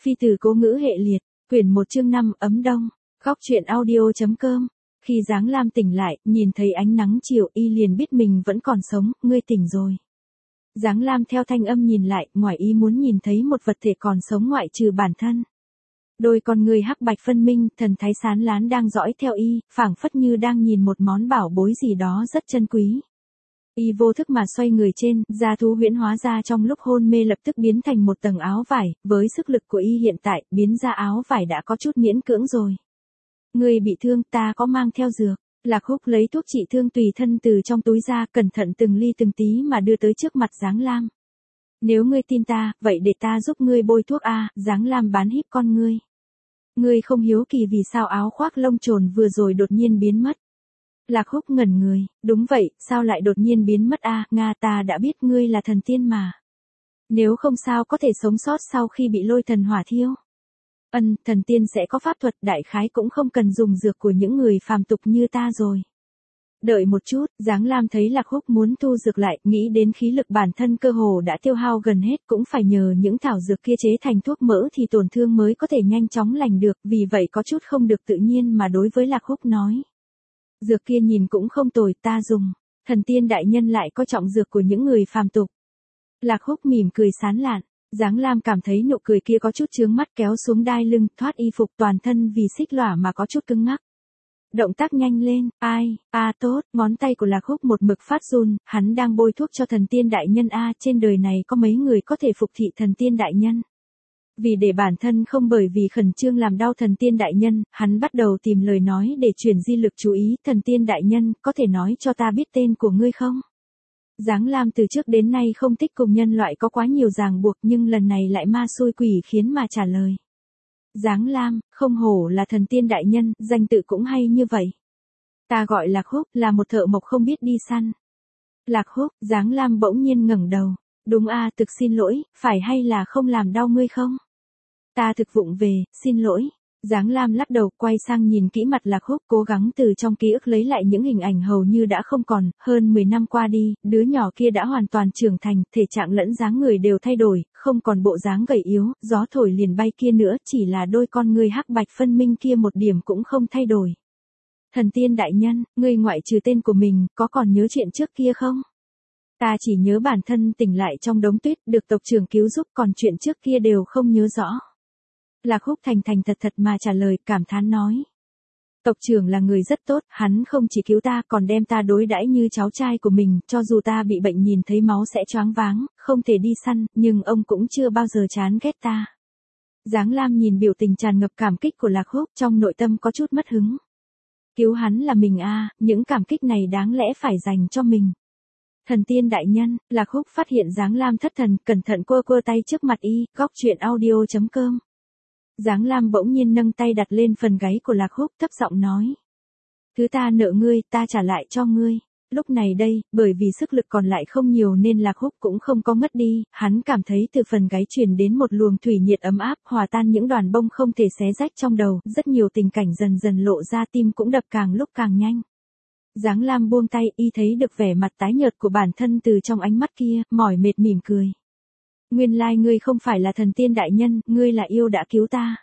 Phi tử cố ngữ hệ liệt, quyển 1 chương 5 ấm đông, góc truyện audio.com. Khi Giáng Lam tỉnh lại, nhìn thấy ánh nắng chiều y liền biết mình vẫn còn sống, ngươi tỉnh rồi. Giáng Lam theo thanh âm nhìn lại, ngoài ý muốn nhìn thấy một vật thể còn sống ngoại trừ bản thân. Đôi con người hắc bạch phân minh, thần thái sáng láng đang dõi theo y, phảng phất như đang nhìn một món bảo bối gì đó rất chân quý. Y vô thức mà xoay người trên, da thú huyễn hóa ra trong lúc hôn mê lập tức biến thành một tầng áo vải, với sức lực của y hiện tại, biến ra áo vải đã có chút miễn cưỡng rồi. Người bị thương, ta có mang theo dược. Lạc Húc lấy thuốc trị thương tùy thân từ trong túi ra, cẩn thận từng ly từng tí mà đưa tới trước mặt Giáng Lam. Nếu ngươi tin ta, vậy để ta giúp ngươi bôi thuốc a. Giáng Lam bán híp con ngươi. Ngươi không hiếu kỳ vì sao áo khoác lông trồn vừa rồi đột nhiên biến mất. Lạc Húc ngẩn người, đúng vậy, sao lại đột nhiên biến mất a? Nga, ta đã biết ngươi là thần tiên mà. Nếu không sao có thể sống sót sau khi bị lôi thần hỏa thiêu. Thần tiên sẽ có pháp thuật, đại khái cũng không cần dùng dược của những người phàm tục như ta rồi. Đợi một chút, Giáng Lam thấy Lạc Húc muốn thu dược lại, nghĩ đến khí lực bản thân cơ hồ đã tiêu hao gần hết, cũng phải nhờ những thảo dược kia chế thành thuốc mỡ thì tổn thương mới có thể nhanh chóng lành được, vì vậy có chút không được tự nhiên mà đối với Lạc Húc nói. Dược kia nhìn cũng không tồi, ta dùng. Thần tiên đại nhân lại coi trọng dược của những người phàm tục. Lạc Húc mỉm cười sán lạn. Giáng Lam cảm thấy nụ cười kia có chút chướng mắt, kéo xuống đai lưng, thoát y phục, toàn thân vì xích lỏa mà có chút cứng ngắc. Động tác nhanh lên, tốt, ngón tay của Lạc Húc một mực phát run, hắn đang bôi thuốc cho thần tiên đại nhân trên đời này có mấy người có thể phục thị thần tiên đại nhân. Vì để bản thân không bởi vì khẩn trương làm đau thần tiên đại nhân, hắn bắt đầu tìm lời nói để chuyển di lực chú ý. Thần tiên đại nhân, có thể nói cho ta biết tên của ngươi không? Giáng Lam từ trước đến nay không thích cùng nhân loại có quá nhiều ràng buộc, nhưng lần này lại ma xui quỷ khiến mà trả lời. Giáng Lam, không hổ là thần tiên đại nhân, danh tự cũng hay như vậy. Ta gọi Lạc Húc, là một thợ mộc không biết đi săn. Lạc Húc, Giáng Lam bỗng nhiên ngẩng đầu. Đúng thực xin lỗi, phải hay là không làm đau ngươi không? Ta thực vụng về, xin lỗi. Giáng Lam lắc đầu, quay sang nhìn kỹ mặt Lạc Húc, cố gắng từ trong ký ức lấy lại những hình ảnh hầu như đã không còn. Hơn 10 năm qua đi, đứa nhỏ kia đã hoàn toàn trưởng thành, thể trạng lẫn dáng người đều thay đổi, không còn bộ dáng gầy yếu, gió thổi liền bay kia nữa, chỉ là đôi con ngươi hắc bạch phân minh kia một điểm cũng không thay đổi. Thần tiên đại nhân, ngươi ngoại trừ tên của mình, có còn nhớ chuyện trước kia không? Ta chỉ nhớ bản thân tỉnh lại trong đống tuyết, được tộc trưởng cứu giúp, còn chuyện trước kia đều không nhớ rõ. Lạc Húc thành thành thật thật mà trả lời, cảm thán nói. Tộc trưởng là người rất tốt, hắn không chỉ cứu ta còn đem ta đối đãi như cháu trai của mình, cho dù ta bị bệnh nhìn thấy máu sẽ choáng váng, không thể đi săn, nhưng ông cũng chưa bao giờ chán ghét ta. Giáng Lam nhìn biểu tình tràn ngập cảm kích của Lạc Húc, trong nội tâm có chút mất hứng. Cứu hắn là mình những cảm kích này đáng lẽ phải dành cho mình. Thần tiên đại nhân, Lạc Húc phát hiện Giáng Lam thất thần, cẩn thận quơ tay trước mặt y, góc truyện audio.com. Giáng Lam bỗng nhiên nâng tay đặt lên phần gáy của Lạc Húc, thấp giọng nói. Thứ ta nợ ngươi, ta trả lại cho ngươi. Lúc này đây, bởi vì sức lực còn lại không nhiều nên Lạc Húc cũng không có ngất đi, hắn cảm thấy từ phần gáy truyền đến một luồng thủy nhiệt ấm áp, hòa tan những đoàn bông không thể xé rách trong đầu, rất nhiều tình cảnh dần dần lộ ra, tim cũng đập càng lúc càng nhanh. Giáng Lam buông tay, y thấy được vẻ mặt tái nhợt của bản thân từ trong ánh mắt kia, mỏi mệt mỉm cười. Nguyên lai ngươi không phải là thần tiên đại nhân, ngươi là yêu đã cứu ta.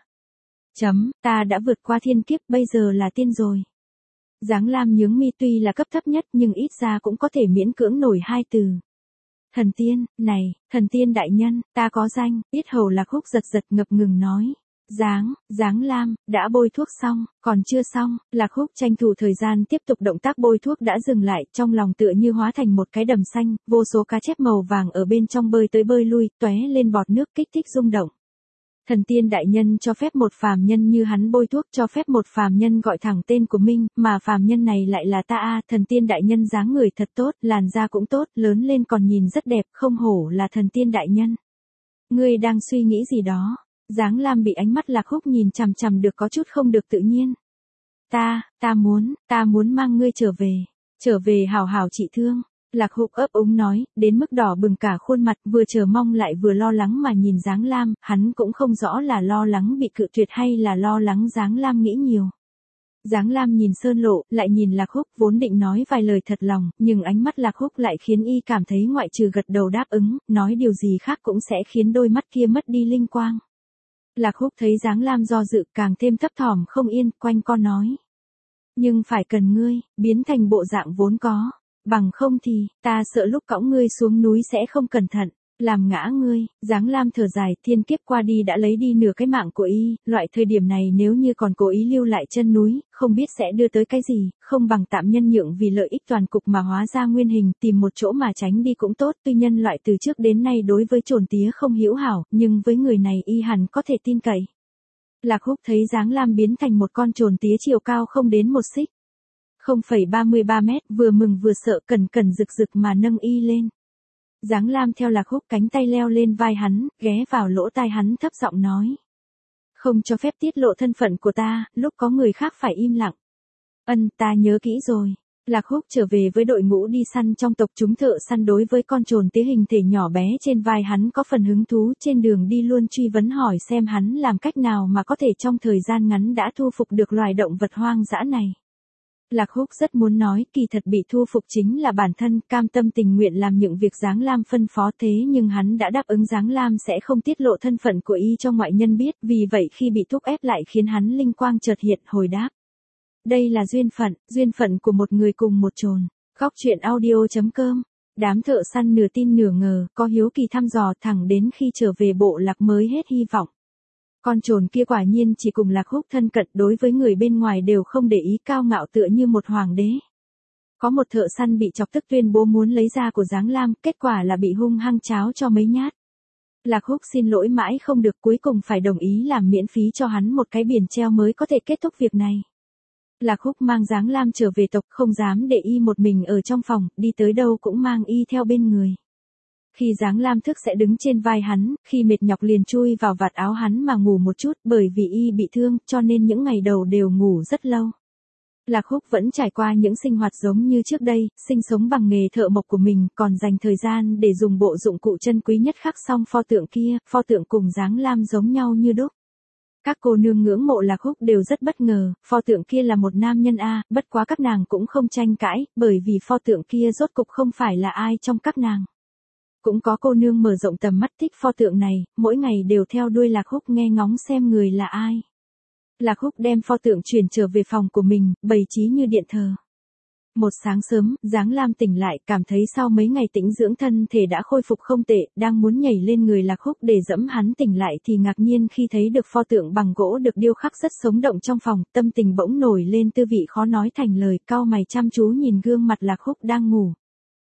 Ta đã vượt qua thiên kiếp, bây giờ là tiên rồi. Giáng Lam nhướng mi, tuy là cấp thấp nhất nhưng ít ra cũng có thể miễn cưỡng nổi hai từ. Thần tiên, này, thần tiên đại nhân, ta có danh, yết hầu Lạc Húc giật ngập ngừng nói. Giáng Lam, đã bôi thuốc xong, còn chưa xong. Lạc Húc tranh thủ thời gian tiếp tục động tác bôi thuốc đã dừng lại, trong lòng tựa như hóa thành một cái đầm xanh, vô số cá chép màu vàng ở bên trong bơi tới bơi lui, tóe lên bọt nước kích thích rung động. Thần tiên đại nhân cho phép một phàm nhân như hắn bôi thuốc, cho phép một phàm nhân gọi thẳng tên của mình, mà phàm nhân này lại là ta thần tiên đại nhân dáng người thật tốt, làn da cũng tốt, lớn lên còn nhìn rất đẹp, không hổ là thần tiên đại nhân. Ngươi đang suy nghĩ gì đó? Giáng Lam bị ánh mắt Lạc Húc nhìn chằm chằm được có chút không được tự nhiên. Ta muốn mang ngươi trở về hảo hảo trị thương. Lạc Húc ấp úng nói, đến mức đỏ bừng cả khuôn mặt, vừa chờ mong lại vừa lo lắng mà nhìn Giáng Lam, hắn cũng không rõ là lo lắng bị cự tuyệt hay là lo lắng Giáng Lam nghĩ nhiều. Giáng Lam nhìn Sơn Lộ, lại nhìn Lạc Húc, vốn định nói vài lời thật lòng, nhưng ánh mắt Lạc Húc lại khiến y cảm thấy ngoại trừ gật đầu đáp ứng, nói điều gì khác cũng sẽ khiến đôi mắt kia mất đi linh quang. Lạc Húc thấy Giáng Lam do dự càng thêm thấp thỏm không yên, quanh co nói. Nhưng phải cần ngươi, biến thành bộ dạng vốn có. Bằng không thì, ta sợ lúc cõng ngươi xuống núi sẽ không cẩn thận, làm ngã ngươi. Giáng Lam thở dài, thiên kiếp qua đi đã lấy đi nửa cái mạng của y, loại thời điểm này nếu như còn cố ý lưu lại chân núi, không biết sẽ đưa tới cái gì, không bằng tạm nhân nhượng vì lợi ích toàn cục mà hóa ra nguyên hình, tìm một chỗ mà tránh đi cũng tốt. Tuy nhân loại từ trước đến nay đối với trồn tía không hữu hảo, nhưng với người này y hẳn có thể tin cậy. Lạc Húc thấy Giáng Lam biến thành một con trồn tía chiều cao không đến 1 xích. 0,33 mét, vừa mừng vừa sợ, cẩn cẩn rực rực mà nâng y lên. Giáng Lam theo Lạc Húc cánh tay leo lên vai hắn, ghé vào lỗ tai hắn thấp giọng nói. Không cho phép tiết lộ thân phận của ta, lúc có người khác phải im lặng. Ta nhớ kỹ rồi. Lạc Húc trở về với đội ngũ đi săn trong tộc chúng thợ săn đối với con trồn tía hình thể nhỏ bé trên vai hắn có phần hứng thú, trên đường đi luôn truy vấn hỏi xem hắn làm cách nào mà có thể trong thời gian ngắn đã thu phục được loài động vật hoang dã này. Lạc Húc rất muốn nói kỳ thật bị thu phục chính là bản thân, cam tâm tình nguyện làm những việc Giáng Lam phân phó, thế nhưng hắn đã đáp ứng Giáng Lam sẽ không tiết lộ thân phận của y cho ngoại nhân biết, vì vậy khi bị thúc ép lại khiến hắn linh quang chợt hiện, hồi đáp. Đây là duyên phận của một người cùng một chồn. Góc truyện audio.com. Đám thợ săn nửa tin nửa ngờ, có hiếu kỳ thăm dò thẳng đến khi trở về bộ lạc mới hết hy vọng. Con trồn kia quả nhiên chỉ cùng Lạc Húc thân cận, đối với người bên ngoài đều không để ý, cao ngạo tựa như một hoàng đế. Có một thợ săn bị chọc tức tuyên bố muốn lấy da của Giáng Lam, kết quả là bị hung hăng cháo cho mấy nhát. Lạc Húc xin lỗi mãi không được, cuối cùng phải đồng ý làm miễn phí cho hắn một cái biển treo mới có thể kết thúc việc này. Lạc Húc mang Giáng Lam trở về tộc, không dám để y một mình ở trong phòng, đi tới đâu cũng mang y theo bên người. Khi Giáng Lam thức sẽ đứng trên vai hắn, khi mệt nhọc liền chui vào vạt áo hắn mà ngủ một chút, bởi vì y bị thương, cho nên những ngày đầu đều ngủ rất lâu. Lạc Húc vẫn trải qua những sinh hoạt giống như trước đây, sinh sống bằng nghề thợ mộc của mình, còn dành thời gian để dùng bộ dụng cụ chân quý nhất khắc xong pho tượng kia, pho tượng cùng Giáng Lam giống nhau như đúc. Các cô nương ngưỡng mộ Lạc Húc đều rất bất ngờ, pho tượng kia là một nam nhân bất quá các nàng cũng không tranh cãi, bởi vì pho tượng kia rốt cục không phải là ai trong các nàng. Cũng có cô nương mở rộng tầm mắt thích pho tượng này, mỗi ngày đều theo đuôi Lạc Húc nghe ngóng xem người là ai. Lạc Húc đem pho tượng chuyển trở về phòng của mình, bày trí như điện thờ. Một sáng sớm, Giáng Lam tỉnh lại, cảm thấy sau mấy ngày tĩnh dưỡng thân thể đã khôi phục không tệ, đang muốn nhảy lên người Lạc Húc để dẫm hắn tỉnh lại thì ngạc nhiên khi thấy được pho tượng bằng gỗ được điêu khắc rất sống động trong phòng, tâm tình bỗng nổi lên tư vị khó nói thành lời, cau mày chăm chú nhìn gương mặt Lạc Húc đang ngủ.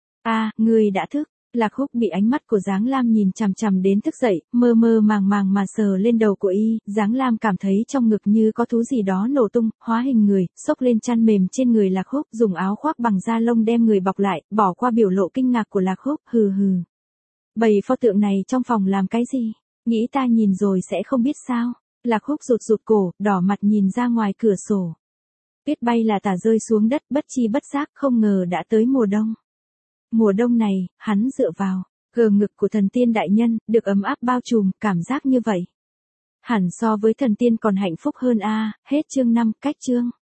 Ngươi đã thức. Lạc Húc bị ánh mắt của Giáng Lam nhìn chằm chằm đến thức dậy, mơ mơ màng màng mà sờ lên đầu của y, Giáng Lam cảm thấy trong ngực như có thứ gì đó nổ tung, hóa hình người, xốc lên chăn mềm trên người Lạc Húc, dùng áo khoác bằng da lông đem người bọc lại, bỏ qua biểu lộ kinh ngạc của Lạc Húc, hừ hừ. Bày pho tượng này trong phòng làm cái gì? Nghĩ ta nhìn rồi sẽ không biết sao? Lạc Húc rụt cổ, đỏ mặt nhìn ra ngoài cửa sổ. Tuyết bay là tả rơi xuống đất, bất chi bất giác không ngờ đã tới mùa đông. Mùa đông này, hắn dựa vào gờ ngực của thần tiên đại nhân, được ấm áp bao trùm, cảm giác như vậy hẳn so với thần tiên còn hạnh phúc hơn. Hết chương 5, cách chương.